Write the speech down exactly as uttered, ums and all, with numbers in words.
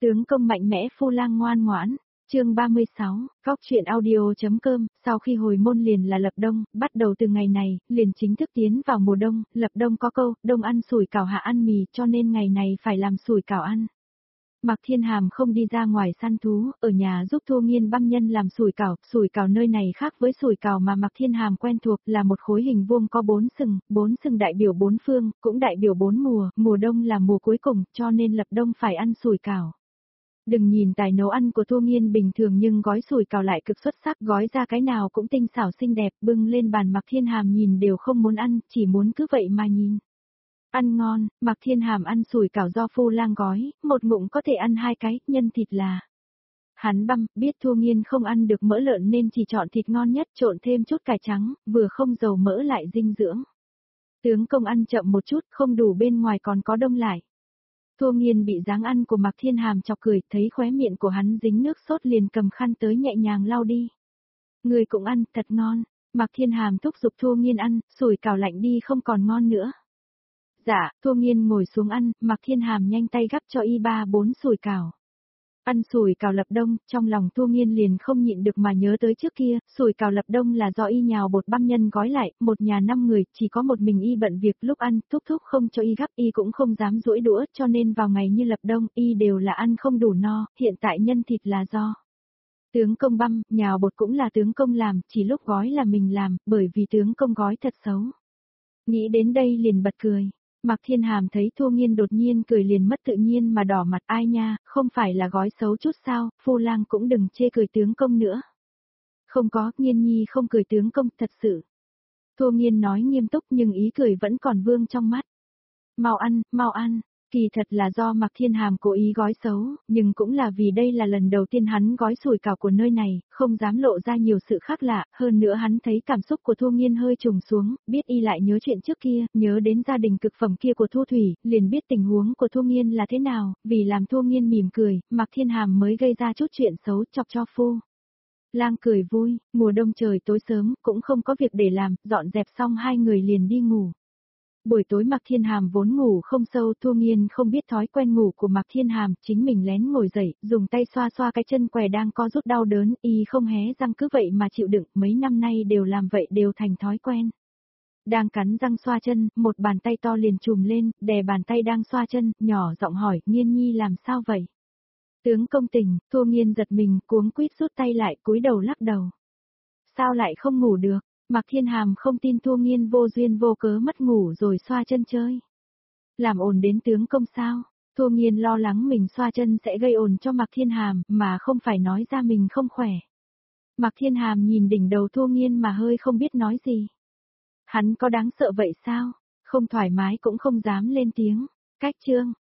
Tướng công mạnh mẽ phu lang ngoan ngoãn. Chương ba mươi sáu, Góc truyện audio.com, sau khi hồi môn liền là lập đông, bắt đầu từ ngày này, liền chính thức tiến vào mùa đông, lập đông có câu, đông ăn sủi cảo hạ ăn mì, cho nên ngày này phải làm sủi cảo ăn. Mạc Thiên Hàm không đi ra ngoài săn thú, ở nhà giúp Thu Nghiên băm nhân làm sủi cảo, sủi cảo nơi này khác với sủi cảo mà Mạc Thiên Hàm quen thuộc, là một khối hình vuông có bốn sừng, bốn sừng đại biểu bốn phương, cũng đại biểu bốn mùa, mùa đông là mùa cuối cùng, cho nên lập đông phải ăn sủi cảo. Đừng nhìn tài nấu ăn của Thu Nghiên bình thường nhưng gói sủi cảo lại cực xuất sắc, gói ra cái nào cũng tinh xảo xinh đẹp, bưng lên bàn Mạc Thiên Hàm nhìn đều không muốn ăn, chỉ muốn cứ vậy mà nhìn. Ăn ngon, Mạc Thiên Hàm ăn sủi cảo do phu lang gói, một ngụm có thể ăn hai cái, nhân thịt là. Hắn băm, biết Thu Nghiên không ăn được mỡ lợn nên chỉ chọn thịt ngon nhất, trộn thêm chút cải trắng, vừa không dầu mỡ lại dinh dưỡng. Tướng công ăn chậm một chút, không đủ bên ngoài còn có đông lại. Thu Nghiên bị dáng ăn của Mạc Thiên Hàm chọc cười, thấy khóe miệng của hắn dính nước sốt liền cầm khăn tới nhẹ nhàng lau đi. Người cũng ăn, thật ngon. Mạc Thiên Hàm thúc giục Thu Nghiên ăn, sủi cảo lạnh đi không còn ngon nữa. Dạ, Thu Nghiên ngồi xuống ăn, Mạc Thiên Hàm nhanh tay gắp cho y ba bốn sủi cảo. Ăn sủi cảo lập đông, trong lòng Thu Nghiên liền không nhịn được mà nhớ tới trước kia, sủi cảo lập đông là do y nhào bột băm nhân gói lại, một nhà năm người, chỉ có một mình y bận việc lúc ăn, thúc thúc không cho y gắp, y cũng không dám duỗi đũa, cho nên vào ngày như lập đông, y đều là ăn không đủ no, hiện tại nhân thịt là do tướng công băm, nhào bột cũng là tướng công làm, chỉ lúc gói là mình làm, bởi vì tướng công gói thật xấu. Nghĩ đến đây liền bật cười. Mạc Thiên Hàm thấy Thu Nghiên đột nhiên cười liền mất tự nhiên mà đỏ mặt, ai nha, không phải là gói xấu chút sao, phu lang cũng đừng chê cười tướng công nữa. Không có, Nghiên nhi không cười tướng công, thật sự. Thu Nghiên nói nghiêm túc nhưng ý cười vẫn còn vương trong mắt. Mau ăn, mau ăn. Kỳ thật là do Mạc Thiên Hàm cố ý gói xấu, nhưng cũng là vì đây là lần đầu tiên hắn gói sủi cảo của nơi này, không dám lộ ra nhiều sự khác lạ, hơn nữa hắn thấy cảm xúc của Thu Nghiên hơi trùng xuống, biết y lại nhớ chuyện trước kia, nhớ đến gia đình cực phẩm kia của Thu Thủy, liền biết tình huống của Thu Nghiên là thế nào, vì làm Thu Nghiên mỉm cười, Mạc Thiên Hàm mới gây ra chút chuyện xấu chọc cho phu lang cười vui, mùa đông trời tối sớm, cũng không có việc để làm, dọn dẹp xong hai người liền đi ngủ. Buổi tối Mạc Thiên Hàm vốn ngủ không sâu, Thu Nghiên không biết thói quen ngủ của Mạc Thiên Hàm, chính mình lén ngồi dậy, dùng tay xoa xoa cái chân què đang co rút đau đớn, y không hé răng cứ vậy mà chịu đựng, mấy năm nay đều làm vậy đều thành thói quen. Đang cắn răng xoa chân, một bàn tay to liền trùm lên, đè bàn tay đang xoa chân, nhỏ giọng hỏi, Nghiên nhi làm sao vậy? Tướng công tỉnh, Thu Nghiên giật mình, cuống quýt rút tay lại, cúi đầu lắc đầu. Sao lại không ngủ được? Mạc Thiên Hàm không tin Thu Nghiên vô duyên vô cớ mất ngủ rồi xoa chân chơi. Làm ồn đến tướng công sao? Thu Nghiên lo lắng mình xoa chân sẽ gây ồn cho Mạc Thiên Hàm, mà không phải nói ra mình không khỏe. Mạc Thiên Hàm nhìn đỉnh đầu Thu Nghiên mà hơi không biết nói gì. Hắn có đáng sợ vậy sao? Không thoải mái cũng không dám lên tiếng. Cách chương.